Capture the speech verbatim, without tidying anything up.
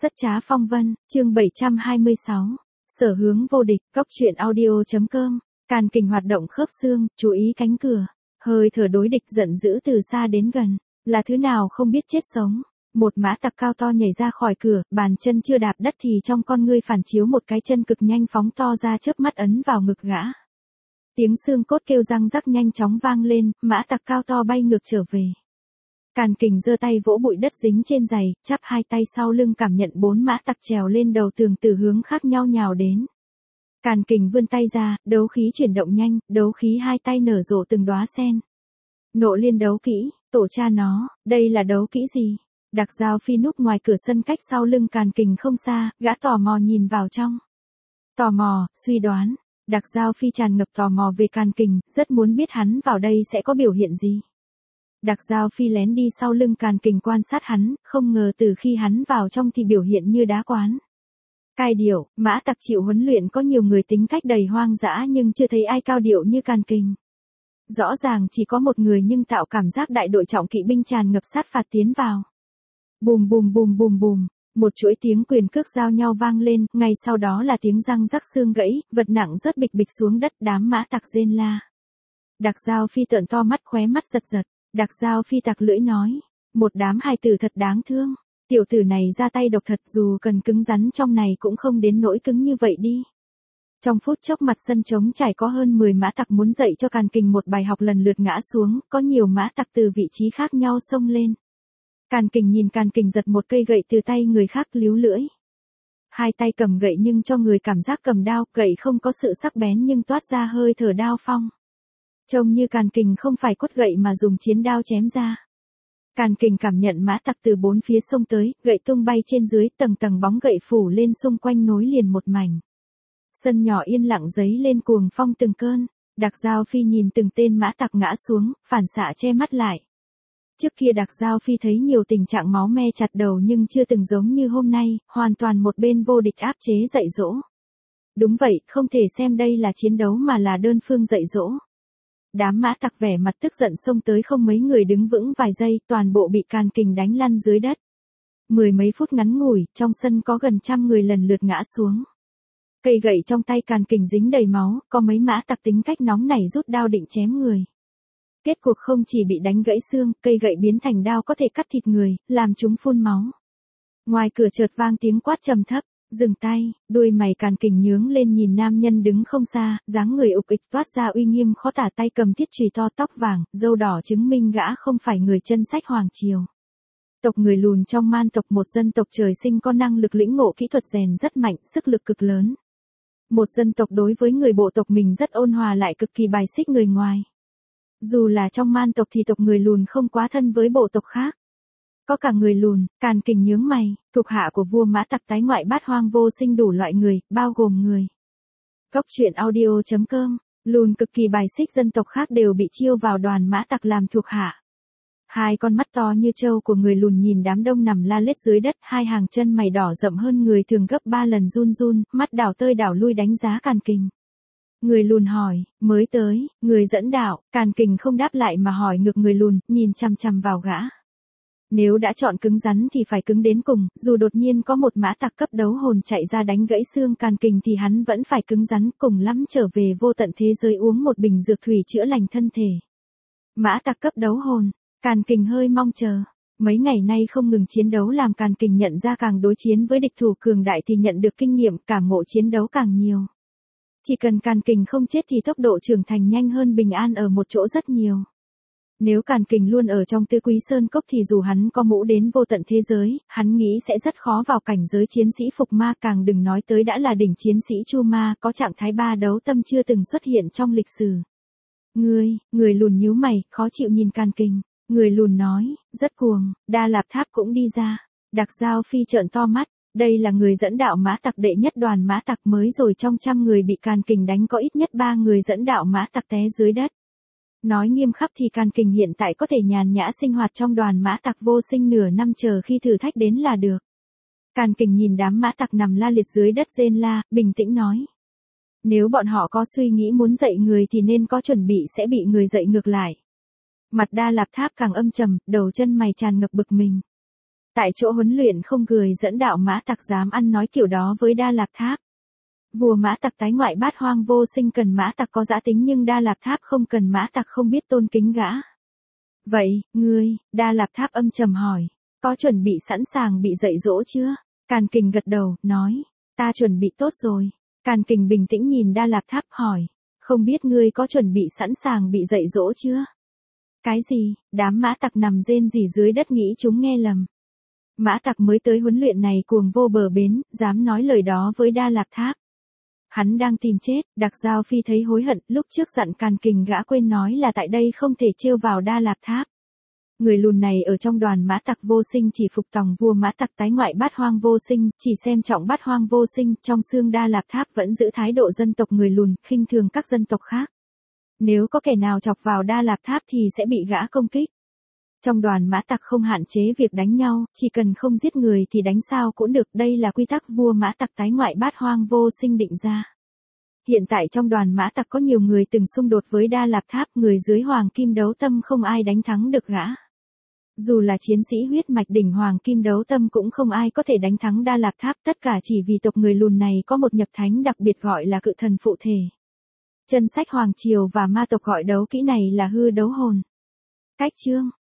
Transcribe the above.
Rất trá phong vân, chương bảy trăm hai mươi sáu. Sở hướng vô địch, góc truyện audio.com. Càn kình hoạt động khớp xương, chú ý cánh cửa. Hơi thở đối địch giận dữ từ xa đến gần. Là thứ nào không biết chết sống. Một mã tặc cao to nhảy ra khỏi cửa, bàn chân chưa đạp đất thì trong con ngươi phản chiếu một cái chân cực nhanh phóng to ra chớp mắt ấn vào ngực gã. Tiếng xương cốt kêu răng rắc nhanh chóng vang lên, mã tặc cao to bay ngược trở về. Càn kình giơ tay vỗ bụi đất dính trên giày, chắp hai tay sau lưng cảm nhận bốn mã tặc trèo lên đầu tường từ hướng khác nhau nhào đến. Càn kình vươn tay ra, đấu khí chuyển động nhanh, đấu khí hai tay nở rộ từng đóa sen. Nộ liên đấu kỹ, tổ cha nó, đây là đấu kỹ gì? Đặc Giao Phi núp ngoài cửa sân cách sau lưng Càn kình không xa, gã tò mò nhìn vào trong. Tò mò, suy đoán, Đặc Giao Phi tràn ngập tò mò về Càn kình, rất muốn biết hắn vào đây sẽ có biểu hiện gì. Đặc Giao Phi lén đi sau lưng Càn kình quan sát hắn, không ngờ từ khi hắn vào trong thì biểu hiện như đá quán. Cai điệu, mã tặc chịu huấn luyện có nhiều người tính cách đầy hoang dã nhưng chưa thấy ai cao điệu như Càn kình. Rõ ràng chỉ có một người nhưng tạo cảm giác đại đội trọng kỵ binh tràn ngập sát phạt tiến vào. Bùm bùm bùm bùm bùm, một chuỗi tiếng quyền cước giao nhau vang lên, ngay sau đó là tiếng răng rắc xương gãy, vật nặng rớt bịch bịch xuống đất, đám mã tặc rên la. Đặc Giao Phi trợn to mắt, khóe mắt giật giật. Đặc Giao Phi tặc lưỡi nói, một đám hài tử thật đáng thương, tiểu tử này ra tay độc thật, dù cần cứng rắn trong này cũng không đến nỗi cứng như vậy đi. Trong phút chốc mặt sân trống trải có hơn mười mã tặc muốn dạy cho Càn kình một bài học lần lượt ngã xuống, có nhiều mã tặc từ vị trí khác nhau xông lên. Càn kình nhìn Càn kình giật một cây gậy từ tay người khác líu lưỡi. Hai tay cầm gậy nhưng cho người cảm giác cầm đao, gậy không có sự sắc bén nhưng toát ra hơi thở đao phong. Trông như Càn kình không phải quất gậy mà dùng chiến đao chém ra. Càn kình cảm nhận mã tặc từ bốn phía xông tới, gậy tung bay trên dưới, tầng tầng bóng gậy phủ lên xung quanh nối liền một mảnh. Sân nhỏ yên lặng dấy lên cuồng phong từng cơn. Đặc Giao Phi nhìn từng tên mã tặc ngã xuống, phản xạ che mắt lại. Trước kia Đặc Giao Phi thấy nhiều tình trạng máu me chặt đầu nhưng chưa từng giống như hôm nay, hoàn toàn một bên vô địch áp chế dạy dỗ. Đúng vậy, không thể xem đây là chiến đấu mà là đơn phương dạy dỗ. Đám mã tặc vẻ mặt tức giận xông tới, không mấy người đứng vững vài giây, toàn bộ bị Càn kình đánh lăn dưới đất. Mười mấy phút ngắn ngủi, trong sân có gần trăm người lần lượt ngã xuống. Cây gậy trong tay Càn kình dính đầy máu, có mấy mã tặc tính cách nóng nảy rút đao định chém người. Kết cuộc không chỉ bị đánh gãy xương, cây gậy biến thành đao có thể cắt thịt người, làm chúng phun máu. Ngoài cửa chợt vang tiếng quát trầm thấp, dừng tay, đuôi mày Càn kình nhướng lên nhìn nam nhân đứng không xa, dáng người ục ịch toát ra uy nghiêm khó tả, tay cầm thiết chùy to, tóc vàng, râu đỏ chứng minh gã không phải người chân sách hoàng triều. Tộc người lùn trong Man tộc, một dân tộc trời sinh có năng lực lĩnh ngộ kỹ thuật rèn rất mạnh, sức lực cực lớn. Một dân tộc đối với người bộ tộc mình rất ôn hòa lại cực kỳ bài xích người ngoài. Dù là trong Man tộc thì tộc người lùn không quá thân với bộ tộc khác. Có cả người lùn. Càn kình nhướng mày, thuộc hạ của vua mã tặc tái ngoại bát hoang vô sinh đủ loại người, bao gồm người. Góc truyện audio.com, lùn cực kỳ bài xích dân tộc khác đều bị chiêu vào đoàn mã tặc làm thuộc hạ. Hai con mắt to như trâu của người lùn nhìn đám đông nằm la lết dưới đất, hai hàng chân mày đỏ rậm hơn người thường gấp ba lần, run run, mắt đảo tơi đảo lui đánh giá Càn kình. Người lùn hỏi, mới tới, người dẫn đạo, Càn kình không đáp lại mà hỏi ngược người lùn, nhìn chằm chằm vào gã. Nếu đã chọn cứng rắn thì phải cứng đến cùng, dù đột nhiên có một mã tặc cấp đấu hồn chạy ra đánh gãy xương Càn kình thì hắn vẫn phải cứng rắn, cùng lắm trở về vô tận thế giới uống một bình dược thủy chữa lành thân thể. Mã tặc cấp đấu hồn, Càn kình hơi mong chờ. Mấy ngày nay không ngừng chiến đấu làm Càn kình nhận ra càng đối chiến với địch thủ cường đại thì nhận được kinh nghiệm, cảm ngộ chiến đấu càng nhiều. Chỉ cần Càn kình không chết thì tốc độ trưởng thành nhanh hơn bình an ở một chỗ rất nhiều. Nếu Càn kình luôn ở trong Tứ Quý Sơn Cốc thì dù hắn có mũ đến vô tận thế giới, hắn nghĩ sẽ rất khó vào cảnh giới chiến sĩ phục ma, càng đừng nói tới đã là đỉnh chiến sĩ chu ma, có trạng thái ba đấu tâm chưa từng xuất hiện trong lịch sử. Ngươi, người lùn nhíu mày, khó chịu nhìn Càn kình. Người lùn nói, rất cuồng, Đa Lạp Tháp cũng đi ra. Đặc Giao Phi trợn to mắt, đây là người dẫn đạo mã tặc đệ nhất đoàn mã tặc, mới rồi trong trăm người bị Càn kình đánh có ít nhất ba người dẫn đạo mã tặc té dưới đất. Nói nghiêm khắc thì Càn kình hiện tại có thể nhàn nhã sinh hoạt trong đoàn mã tặc vô sinh nửa năm chờ khi thử thách đến là được. Càn kình nhìn đám mã tặc nằm la liệt dưới đất rên la, bình tĩnh nói. Nếu bọn họ có suy nghĩ muốn dạy người thì nên có chuẩn bị sẽ bị người dạy ngược lại. Mặt Đa Lạp Tháp càng âm trầm, đầu chân mày tràn ngập bực mình. Tại chỗ huấn luyện không cười dẫn đạo Mã Tặc dám ăn nói kiểu đó với Đa Lạc Tháp. Vua Mã Tặc tái ngoại bát hoang vô sinh cần Mã Tặc có dã tính nhưng Đa Lạc Tháp không cần, Mã Tặc không biết tôn kính gã. Vậy, ngươi, Đa Lạc Tháp âm trầm hỏi, có chuẩn bị sẵn sàng bị dạy dỗ chưa? Càn Kình gật đầu, nói, ta chuẩn bị tốt rồi. Càn Kình bình tĩnh nhìn Đa Lạc Tháp hỏi, không biết ngươi có chuẩn bị sẵn sàng bị dạy dỗ chưa? Cái gì? Đám Mã Tặc nằm rên rỉ dưới đất nghĩ chúng nghe lầm. Mã Tặc mới tới huấn luyện này cuồng vô bờ bến, dám nói lời đó với Đa Lạc Tháp. Hắn đang tìm chết, Đặc Giao Phi thấy hối hận, lúc trước dặn Càn Kình gã quên nói là tại đây không thể trêu vào Đa Lạc Tháp. Người lùn này ở trong đoàn Mã Tặc vô sinh chỉ phục tòng vua Mã Tặc tái ngoại bát hoang vô sinh, chỉ xem trọng bát hoang vô sinh, trong xương Đa Lạc Tháp vẫn giữ thái độ dân tộc người lùn, khinh thường các dân tộc khác. Nếu có kẻ nào chọc vào Đa Lạc Tháp thì sẽ bị gã công kích. Trong đoàn Mã Tặc không hạn chế việc đánh nhau, chỉ cần không giết người thì đánh sao cũng được, đây là quy tắc vua Mã Tặc tái ngoại bát hoang vô sinh định ra. Hiện tại trong đoàn Mã Tặc có nhiều người từng xung đột với Đa Lạc Tháp, người dưới Hoàng Kim Đấu Tâm không ai đánh thắng được gã. Dù là chiến sĩ huyết mạch đỉnh Hoàng Kim Đấu Tâm cũng không ai có thể đánh thắng Đa Lạc Tháp, tất cả chỉ vì tộc người lùn này có một nhập thánh đặc biệt gọi là cự thần phụ thể. Chân sách Hoàng Triều và ma tộc gọi đấu kỹ này là hư đấu hồn. Cách chương